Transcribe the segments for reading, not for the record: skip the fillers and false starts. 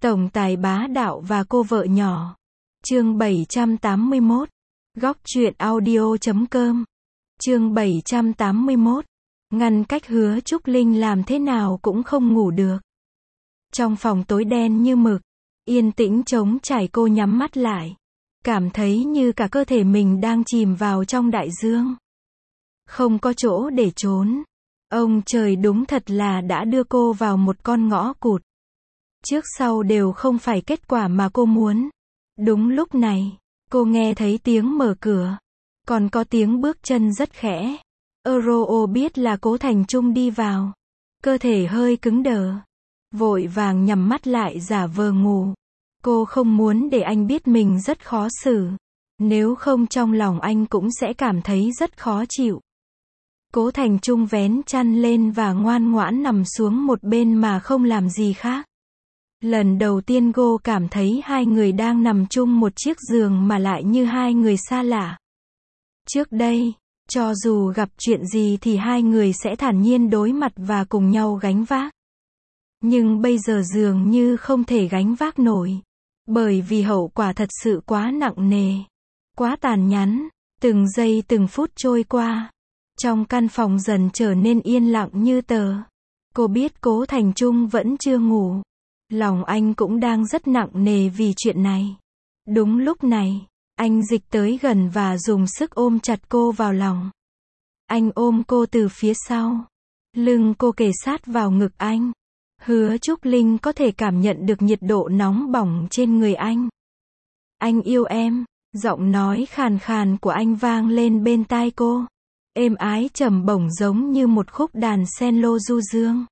Tổng tài bá đạo và cô vợ nhỏ. Chương 781. Góc truyện audio.com. Chương 781. Ngăn cách Hứa Trúc Linh làm thế nào cũng không ngủ được. Trong phòng tối đen như mực, yên tĩnh trống trải, cô nhắm mắt lại, cảm thấy như cả cơ thể mình đang chìm vào trong đại dương. Không có chỗ để trốn. Ông trời đúng thật là đã đưa cô vào một con ngõ cụt. Trước sau đều không phải kết quả mà cô muốn. Đúng lúc này, cô nghe thấy tiếng mở cửa. Còn có tiếng bước chân rất khẽ. Euro biết là Cố Thành Trung đi vào. Cơ thể hơi cứng đờ. Vội vàng nhắm mắt lại giả vờ ngủ. Cô không muốn để anh biết mình rất khó xử. Nếu không trong lòng anh cũng sẽ cảm thấy rất khó chịu. Cố Thành Trung vén chăn lên và ngoan ngoãn nằm xuống một bên mà không làm gì khác. Lần đầu tiên cô cảm thấy hai người đang nằm chung một chiếc giường mà lại như hai người xa lạ. Trước đây, cho dù gặp chuyện gì thì hai người sẽ thản nhiên đối mặt và cùng nhau gánh vác. Nhưng bây giờ dường như không thể gánh vác nổi. Bởi vì hậu quả thật sự quá nặng nề. Quá tàn nhẫn. Từng giây từng phút trôi qua. Trong căn phòng dần trở nên yên lặng như tờ. Cô biết Cố Thành Trung vẫn chưa ngủ. Lòng anh cũng đang rất nặng nề vì chuyện này. Đúng lúc này, anh dịch tới gần và dùng sức ôm chặt cô vào lòng. Anh ôm cô từ phía sau. Lưng cô kề sát vào ngực anh. Hứa Trúc Linh có thể cảm nhận được nhiệt độ nóng bỏng trên người anh. Anh yêu em. Giọng nói khàn khàn của anh vang lên bên tai cô. Êm ái trầm bổng giống như một khúc đàn cello du dương.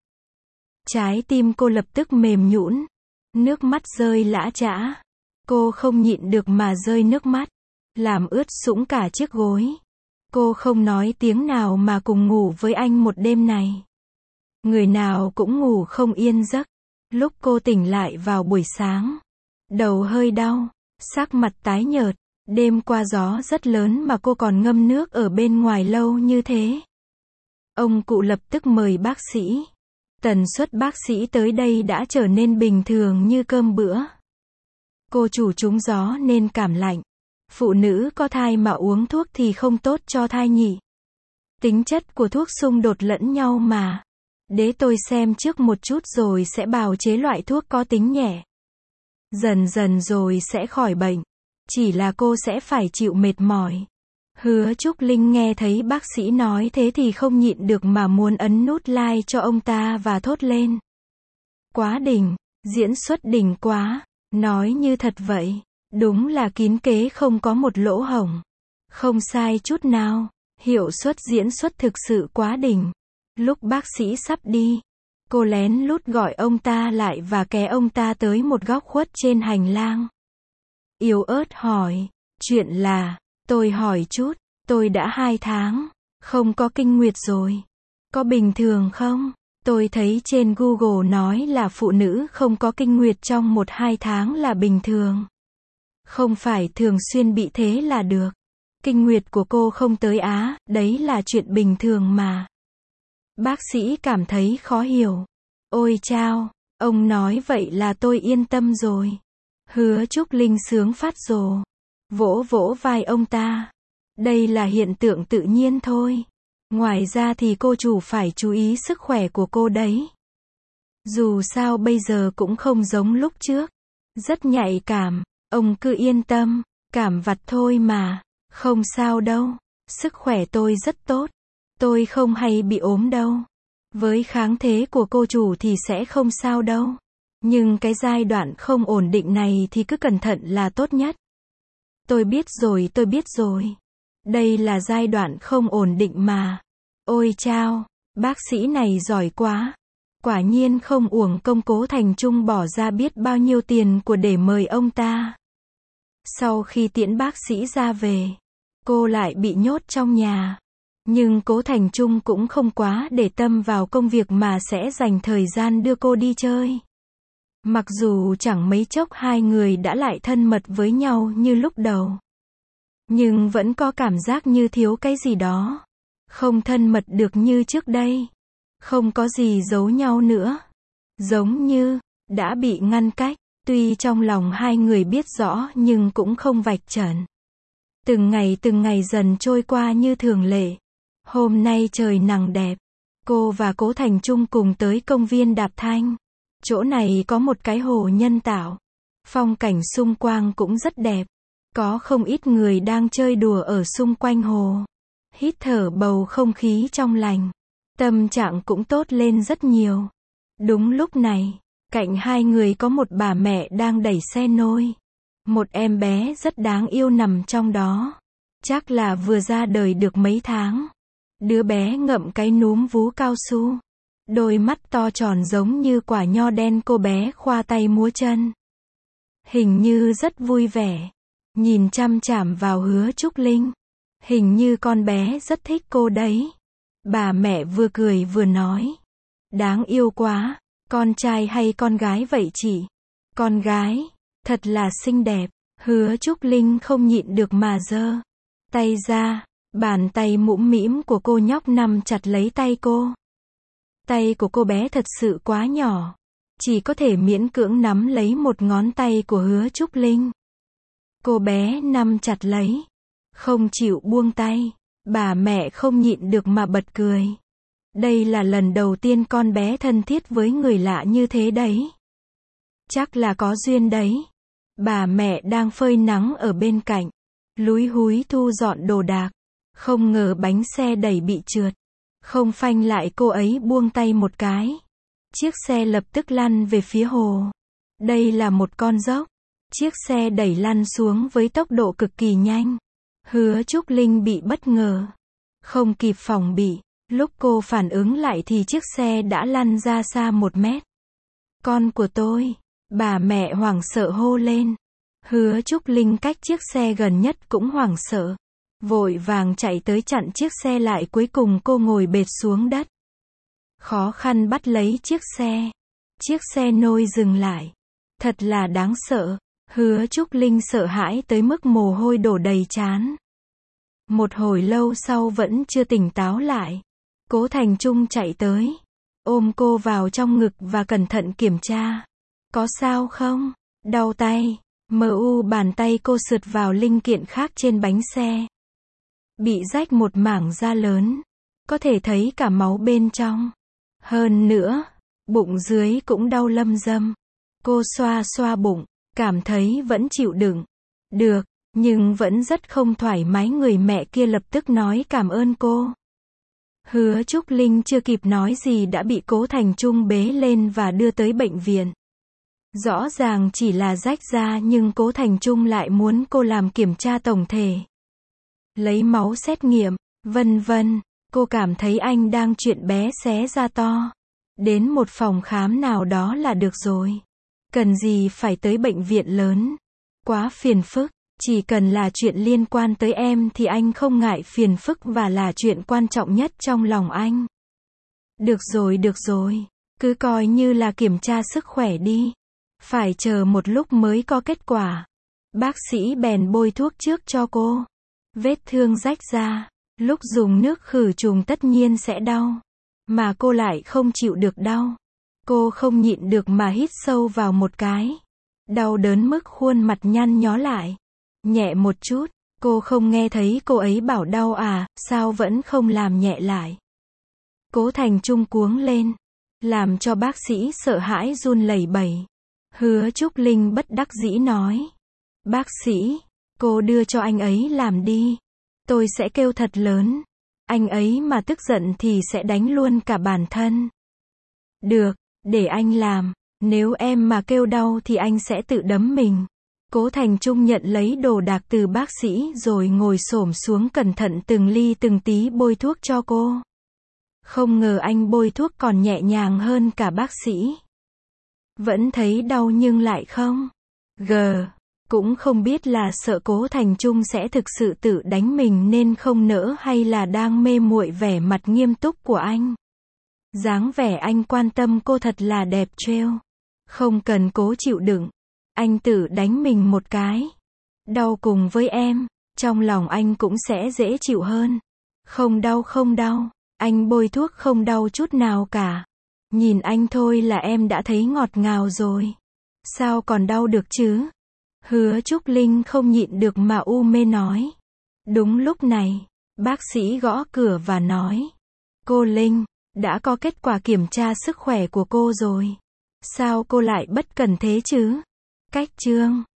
Trái tim cô lập tức mềm nhũn. Nước mắt rơi lã chã. Cô không nhịn được mà rơi nước mắt. Làm ướt sũng cả chiếc gối. Cô không nói tiếng nào mà cùng ngủ với anh một đêm này. Người nào cũng ngủ không yên giấc. Lúc cô tỉnh lại vào buổi sáng, đầu hơi đau, sắc mặt tái nhợt. Đêm qua gió rất lớn mà cô còn ngâm nước ở bên ngoài lâu như thế. Ông cụ lập tức mời bác sĩ. Tần suất bác sĩ tới đây đã trở nên bình thường như cơm bữa. Cô chủ trúng gió nên cảm lạnh. Phụ nữ có thai mà uống thuốc thì không tốt cho thai nhỉ. Tính chất của thuốc xung đột lẫn nhau mà. Để tôi xem trước một chút rồi sẽ bào chế loại thuốc có tính nhẹ. Dần dần rồi sẽ khỏi bệnh. Chỉ là cô sẽ phải chịu mệt mỏi. Hứa Trúc Linh nghe thấy bác sĩ nói thế thì không nhịn được mà muốn ấn nút like cho ông ta và thốt lên. Quá đỉnh, diễn xuất đỉnh quá, nói như thật vậy. Đúng là kín kế không có một lỗ hổng. Không sai chút nào, hiệu suất diễn xuất thực sự quá đỉnh. Lúc bác sĩ sắp đi, cô lén lút gọi ông ta lại và kéo ông ta tới một góc khuất trên hành lang. Yếu ớt hỏi, chuyện là, tôi hỏi chút, tôi đã 2 tháng, không có kinh nguyệt rồi. Có bình thường không? Tôi thấy trên Google nói là phụ nữ không có kinh nguyệt trong 1-2 tháng là bình thường. Không phải thường xuyên bị thế là được. Kinh nguyệt của cô không tới á, đấy là chuyện bình thường mà. Bác sĩ cảm thấy khó hiểu. Ôi chao, ông nói vậy là tôi yên tâm rồi. Hứa Trúc Linh sướng phát rồ. Vỗ vỗ vai ông ta. Đây là hiện tượng tự nhiên thôi. Ngoài ra thì cô chủ phải chú ý sức khỏe của cô đấy. Dù sao bây giờ cũng không giống lúc trước. Rất nhạy cảm. Ông cứ yên tâm. Cảm vặt thôi mà. Không sao đâu. Sức khỏe tôi rất tốt. Tôi không hay bị ốm đâu. Với kháng thế của cô chủ thì sẽ không sao đâu. Nhưng cái giai đoạn không ổn định này thì cứ cẩn thận là tốt nhất. Tôi biết rồi. Đây là giai đoạn không ổn định mà. Ôi chao, bác sĩ này giỏi quá. Quả nhiên không uổng công Cố Thành Trung bỏ ra biết bao nhiêu tiền của để mời ông ta. Sau khi tiễn bác sĩ ra về, cô lại bị nhốt trong nhà. Nhưng Cố Thành Trung cũng không quá để tâm vào công việc mà sẽ dành thời gian đưa cô đi chơi. Mặc dù chẳng mấy chốc hai người đã lại thân mật với nhau như lúc đầu. Nhưng vẫn có cảm giác như thiếu cái gì đó. Không thân mật được như trước đây. Không có gì giấu nhau nữa. Giống như, đã bị ngăn cách. Tuy trong lòng hai người biết rõ nhưng cũng không vạch trần. Từng ngày dần trôi qua như thường lệ. Hôm nay trời nắng đẹp. Cô và Cố Thành Trung cùng tới công viên Đạp Thanh. Chỗ này có một cái hồ nhân tạo. Phong cảnh xung quanh cũng rất đẹp. Có không ít người đang chơi đùa ở xung quanh hồ. Hít thở bầu không khí trong lành. Tâm trạng cũng tốt lên rất nhiều. Đúng lúc này, cạnh hai người có một bà mẹ đang đẩy xe nôi. Một em bé rất đáng yêu nằm trong đó. Chắc là vừa ra đời được mấy tháng. Đứa bé ngậm cái núm vú cao su. Đôi mắt to tròn giống như quả nho đen, cô bé khoa tay múa chân. Hình như rất vui vẻ. Nhìn chăm chằm vào Hứa Trúc Linh. Hình như con bé rất thích cô đấy. Bà mẹ vừa cười vừa nói. Đáng yêu quá. Con trai hay con gái vậy chị? Con gái. Thật là xinh đẹp. Hứa Trúc Linh không nhịn được mà giơ tay ra. Bàn tay mũm mĩm của cô nhóc nắm chặt lấy tay cô. Tay của cô bé thật sự quá nhỏ. Chỉ có thể miễn cưỡng nắm lấy một ngón tay của Hứa Trúc Linh. Cô bé nắm chặt lấy. Không chịu buông tay. Bà mẹ không nhịn được mà bật cười. Đây là lần đầu tiên con bé thân thiết với người lạ như thế đấy. Chắc là có duyên đấy. Bà mẹ đang phơi nắng ở bên cạnh. Lúi húi thu dọn đồ đạc. Không ngờ bánh xe đẩy bị trượt. Không phanh lại, cô ấy buông tay một cái. Chiếc xe lập tức lăn về phía hồ. Đây là một con dốc. Chiếc xe đẩy lăn xuống với tốc độ cực kỳ nhanh. Hứa Trúc Linh bị bất ngờ. Không kịp phòng bị. Lúc cô phản ứng lại thì chiếc xe đã lăn ra xa 1 mét. Con của tôi. Bà mẹ hoảng sợ hô lên. Hứa Trúc Linh cách chiếc xe gần nhất cũng hoảng sợ. Vội vàng chạy tới chặn chiếc xe lại, cuối cùng cô ngồi bệt xuống đất. Khó khăn bắt lấy chiếc xe. Chiếc xe nôi dừng lại. Thật là đáng sợ. Hứa Trúc Linh sợ hãi tới mức mồ hôi đổ đầy trán. Một hồi lâu sau vẫn chưa tỉnh táo lại. Cố Thành Trung chạy tới. Ôm cô vào trong ngực và cẩn thận kiểm tra. Có sao không? Đau tay. Bàn tay cô sượt vào linh kiện khác trên bánh xe. Bị rách một mảng da lớn. Có thể thấy cả máu bên trong. Hơn nữa, bụng dưới cũng đau lâm dâm. Cô xoa xoa bụng, cảm thấy vẫn chịu đựng được, nhưng vẫn rất không thoải mái. Người mẹ kia lập tức nói cảm ơn cô. Hứa Trúc Linh chưa kịp nói gì đã bị Cố Thành Trung bế lên và đưa tới bệnh viện. Rõ ràng chỉ là rách da nhưng Cố Thành Trung lại muốn cô làm kiểm tra tổng thể. Lấy máu xét nghiệm, vân vân. Cô cảm thấy anh đang chuyện bé xé ra to. Đến một phòng khám nào đó là được rồi. Cần gì phải tới bệnh viện lớn. Quá phiền phức. Chỉ cần là chuyện liên quan tới em thì anh không ngại phiền phức và là chuyện quan trọng nhất trong lòng anh. Được rồi. Cứ coi như là kiểm tra sức khỏe đi. Phải chờ một lúc mới có kết quả. Bác sĩ bèn bôi thuốc trước cho cô. Vết thương rách ra. Lúc dùng nước khử trùng tất nhiên sẽ đau. Mà cô lại không chịu được đau. Cô không nhịn được mà hít sâu vào một cái. Đau đớn mức khuôn mặt nhăn nhó lại. Nhẹ một chút. Cô không nghe thấy cô ấy bảo đau à, sao vẫn không làm nhẹ lại. Cố Thành Trung cuống lên. Làm cho bác sĩ sợ hãi run lẩy bẩy. Hứa Trúc Linh bất đắc dĩ nói. Bác sĩ, cô đưa cho anh ấy làm đi. Tôi sẽ kêu thật lớn. Anh ấy mà tức giận thì sẽ đánh luôn cả bản thân. Được, để anh làm. Nếu em mà kêu đau thì anh sẽ tự đấm mình. Cố Thành Trung nhận lấy đồ đạc từ bác sĩ rồi ngồi xổm xuống cẩn thận từng ly từng tí bôi thuốc cho cô. Không ngờ anh bôi thuốc còn nhẹ nhàng hơn cả bác sĩ. Vẫn thấy đau nhưng lại không. Cũng không biết là sợ Cố Thành Trung sẽ thực sự tự đánh mình nên không nỡ hay là đang mê muội vẻ mặt nghiêm túc của anh. Dáng vẻ anh quan tâm cô thật là đẹp trêu. Không cần cố chịu đựng. Anh tự đánh mình một cái. Đau cùng với em. Trong lòng anh cũng sẽ dễ chịu hơn. Không đau. Anh bôi thuốc không đau chút nào cả. Nhìn anh thôi là em đã thấy ngọt ngào rồi. Sao còn đau được chứ? Hứa Trúc Linh không nhịn được mà u mê nói. Đúng lúc này, bác sĩ gõ cửa và nói. Cô Linh, đã có kết quả kiểm tra sức khỏe của cô rồi. Sao cô lại bất cẩn thế chứ? Cách chương